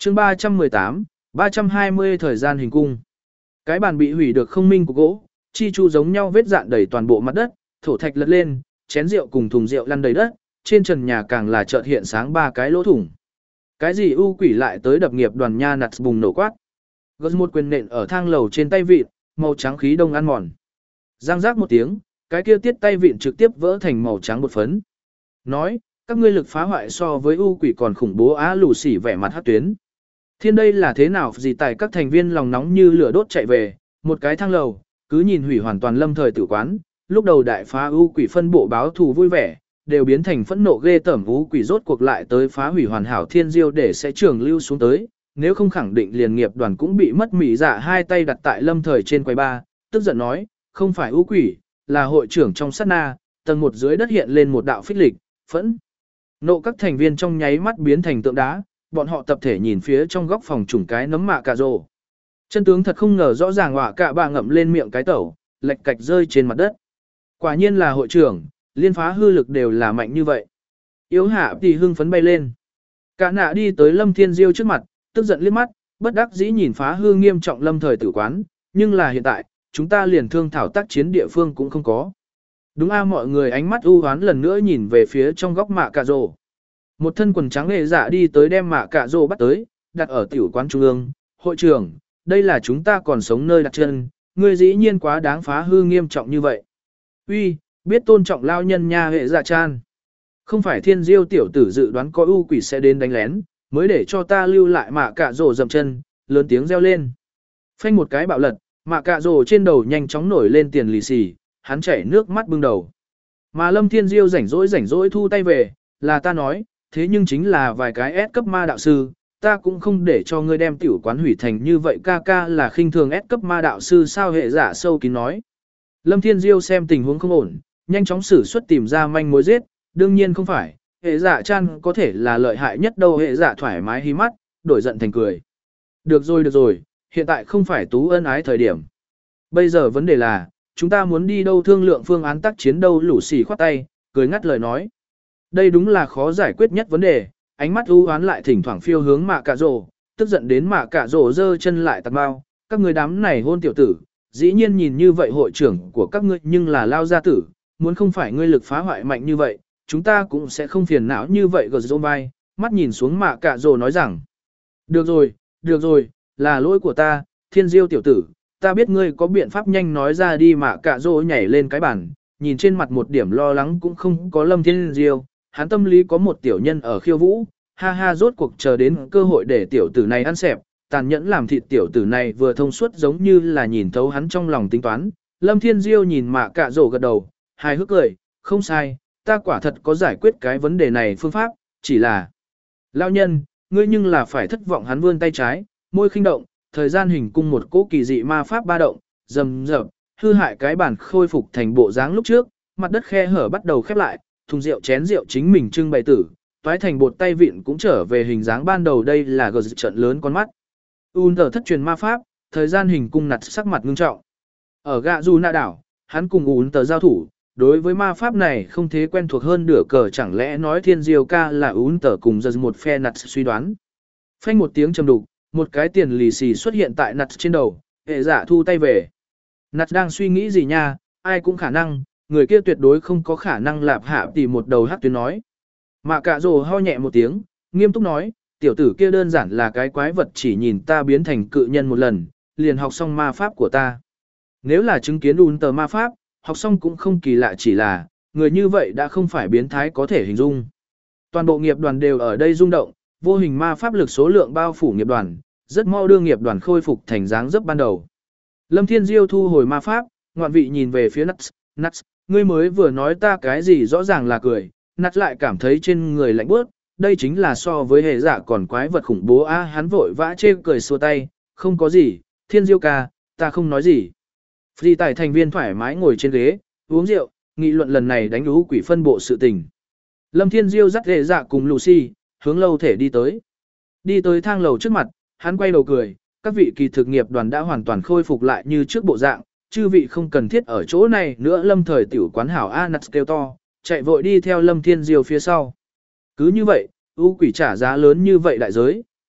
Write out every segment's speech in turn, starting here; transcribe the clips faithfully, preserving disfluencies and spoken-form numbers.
chương ba trăm mười tám, ba trăm hai mươi thời gian hình cung. Cái bàn bị hủy được không minh của gỗ, chi chu giống nhau vết dạn đầy toàn bộ mặt đất, thổ thạch lật lên, chén rượu cùng thùng rượu lăn đầy đất, trên trần nhà càng là chợt hiện sáng ba cái lỗ thủng. Cái gì u quỷ lại tới đập nghiệp đoàn nha nặt bùng nổ quát. Gớt một quyền nện ở thang lầu trên tay vịn, màu trắng khí đông ăn mòn. Giang giác một tiếng, cái kia tiết tay vịn trực tiếp vỡ thành màu trắng bột phấn. Nói, các ngươi lực phá hoại so với u quỷ còn khủng bố á lù xỉ vẻ mặt hát tuyến. Thiên đây là thế nào gì tại các thành viên lòng nóng như lửa đốt chạy về, một cái thang lầu, cứ nhìn hủy hoàn toàn lâm thời tử quán, lúc đầu đại phá u quỷ phân bộ báo thù vui vẻ, đều biến thành phẫn nộ ghê tởm u quỷ rốt cuộc lại tới phá hủy hoàn hảo thiên diêu để sẽ trường lưu xuống tới, nếu không khẳng định liền nghiệp đoàn cũng bị mất mỹ dạ hai tay đặt tại lâm thời trên quầy ba, tức giận nói, không phải u quỷ, là hội trưởng trong sát na, tầng một dưới đất hiện lên một đạo phích lịch, phẫn nộ các thành viên trong nháy mắt biến thành tượng đá, bọn họ tập thể nhìn phía trong góc phòng trùng cái nấm mạ cà rồ. Chân tướng thật không ngờ rõ ràng họa cả bà ngậm lên miệng cái tẩu, lệch cạch rơi trên mặt đất. Quả nhiên là hội trưởng, liên phá hư lực đều là mạnh như vậy. Yếu hạ thì hưng phấn bay lên. Cả nạ đi tới Lâm Thiên Diêu trước mặt, tức giận liếc mắt, bất đắc dĩ nhìn phá hư nghiêm trọng lâm thời tử quán, nhưng là hiện tại, chúng ta liền thương thảo tác chiến địa phương cũng không có. Đúng a mọi người ánh mắt u hoán lần nữa nhìn về phía trong góc mạ cà rồ. Một thân quần trắng hề dạ đi tới đem mạ cà rồ bắt tới, đặt ở tiểu quán trung ương, hội trưởng, đây là chúng ta còn sống nơi đặt chân, ngươi dĩ nhiên quá đáng phá hư nghiêm trọng như vậy. Uy, biết tôn trọng lao nhân nha hệ dạ chan. Không phải thiên diêu tiểu tử dự đoán có u quỷ sẽ đến đánh lén, mới để cho ta lưu lại mạ cà rồ dậm chân, lớn tiếng reo lên. Phanh một cái bạo lật, mạ cà rồ trên đầu nhanh chóng nổi lên tiền lì xì, hắn chảy nước mắt bưng đầu. Mà Lâm Thiên Diêu rảnh rỗi rảnh rỗi thu tay về, là ta nói, thế nhưng chính là vài cái S cấp ma đạo sư, ta cũng không để cho ngươi đem tiểu quán hủy thành như vậy ca ca là khinh thường S cấp ma đạo sư sao hệ giả sâu kín nói. Lâm Thiên Diêu xem tình huống không ổn, nhanh chóng sử xuất tìm ra manh mối giết, đương nhiên không phải, hệ giả chan có thể là lợi hại nhất đâu hệ giả thoải mái hí mắt, đổi giận thành cười. Được rồi được rồi, hiện tại không phải tú ân ái thời điểm. Bây giờ vấn đề là, chúng ta muốn đi đâu thương lượng phương án tác chiến đâu lũ xì khoát tay, cười ngắt lời nói. Đây đúng là khó giải quyết nhất vấn đề, ánh mắt u hoán lại thỉnh thoảng phiêu hướng mạ cà rồ, tức giận đến mạ cà rồ giơ chân lại tạt bao, các người đám này hôn tiểu tử, dĩ nhiên nhìn như vậy hội trưởng của các ngươi nhưng là lao gia tử, muốn không phải ngươi lực phá hoại mạnh như vậy, chúng ta cũng sẽ không phiền não như vậy gờ dô vai, mắt nhìn xuống mạ cà rồ nói rằng, được rồi, được rồi, là lỗi của ta, thiên diêu tiểu tử, ta biết ngươi có biện pháp nhanh nói ra đi mạ cà rồ nhảy lên cái bàn, nhìn trên mặt một điểm lo lắng cũng không có Lâm Thiên Diêu. Hắn tâm lý có một tiểu nhân ở khiêu vũ, ha ha rốt cuộc chờ đến cơ hội để tiểu tử này ăn xẹp, tàn nhẫn làm thịt tiểu tử này vừa thông suốt giống như là nhìn thấu hắn trong lòng tính toán. Lâm Thiên Diêu nhìn mạ cạ rổ gật đầu, hài hước cười, không sai, ta quả thật có giải quyết cái vấn đề này phương pháp, chỉ là lão nhân, ngươi nhưng là phải thất vọng hắn vươn tay trái, môi khinh động, thời gian hình cung một cỗ kỳ dị ma pháp ba động, rầm rập, hư hại cái bản khôi phục thành bộ dáng lúc trước, mặt đất khe hở bắt đầu khép lại. Thùng rượu chén rượu chính mình trưng bày tử, toái thành bột tay vịn cũng trở về hình dáng ban đầu đây là gờ trận lớn con mắt. Un tờ thất truyền ma pháp, thời gian hình cung nặt sắc mặt ngưng trọng. Ở gạ dù nạ đảo, hắn cùng Un tờ giao thủ, đối với ma pháp này không thế quen thuộc hơn nửa cờ chẳng lẽ nói thiên diêu ca là Un tờ cùng giật một phe nặt suy đoán. Phanh một tiếng trầm đục, một cái tiền lì xì xuất hiện tại nặt trên đầu, hệ giả thu tay về. Nặt đang suy nghĩ gì nha, ai cũng khả năng. Người kia tuyệt đối không có khả năng lạp hạ tỉ một đầu hát tuyến nói. Mạ cạ rồ ho nhẹ một tiếng, nghiêm túc nói, tiểu tử kia đơn giản là cái quái vật chỉ nhìn ta biến thành cự nhân một lần, liền học xong ma pháp của ta. Nếu là chứng kiến un tờ ma pháp, học xong cũng không kỳ lạ chỉ là, người như vậy đã không phải biến thái có thể hình dung. Toàn bộ nghiệp đoàn đều ở đây rung động, vô hình ma pháp lực số lượng bao phủ nghiệp đoàn, rất mau đưa nghiệp đoàn khôi phục thành dáng dấp ban đầu. Lâm Thiên Diêu thu hồi ma pháp, ngoạn vị nhìn về phía Nuts, Nuts, ngươi mới vừa nói ta cái gì rõ ràng là cười, nặt lại cảm thấy trên người lạnh bước, đây chính là so với hệ giả còn quái vật khủng bố a hắn vội vã chê cười xua tay, không có gì, thiên diêu ca, ta không nói gì. Phi tài thành viên thoải mái ngồi trên ghế, uống rượu, nghị luận lần này đánh lũ quỷ phân bộ sự tình. Lâm Thiên Diêu dắt hệ giả cùng Lucy, hướng lâu thể đi tới. Đi tới thang lầu trước mặt, hắn quay đầu cười, các vị kỳ thực nghiệp đoàn đã hoàn toàn khôi phục lại như trước bộ dạng. Chư vị không cần thiết ở chỗ này nữa lâm thời tiểu quán hảo A nặt kêu to, chạy vội đi theo Lâm Thiên Diêu phía sau. Cứ như vậy, u quỷ trả giá lớn như vậy đại giới,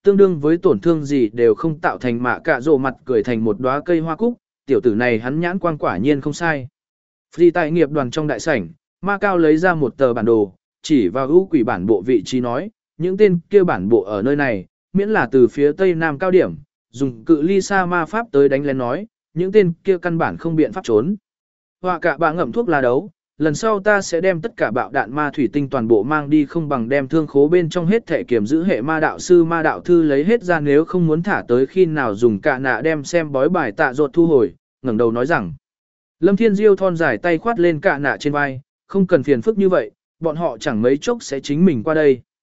tương đương với tổn thương gì đều không tạo thành mạ cả rồ mặt cười thành một đóa cây hoa cúc, tiểu tử này hắn nhãn quang quả nhiên không sai. Phi tại nghiệp đoàn trong đại sảnh, Ma Cao lấy ra một tờ bản đồ, chỉ vào ưu quỷ bản bộ vị trí nói, những tên kia bản bộ ở nơi này, miễn là từ phía tây nam cao điểm, dùng cự ly xa ma pháp tới đánh lén nói, những tên kia căn bản không biện pháp trốn. Họa cả bà ngậm thuốc lá đấu, lần sau ta sẽ đem tất cả bạo đạn ma thủy tinh toàn bộ mang đi không bằng đem thương khố bên trong hết thể kiểm giữ hệ ma đạo sư ma đạo thư lấy hết ra nếu không muốn thả tới khi nào dùng cả nạ đem xem bói bài tạ ruột thu hồi, ngẩng đầu nói rằng. Lâm Thiên Diêu thon dài tay khoát lên cả nạ trên vai, không cần phiền phức như vậy, bọn họ chẳng mấy chốc sẽ chính mình qua đây.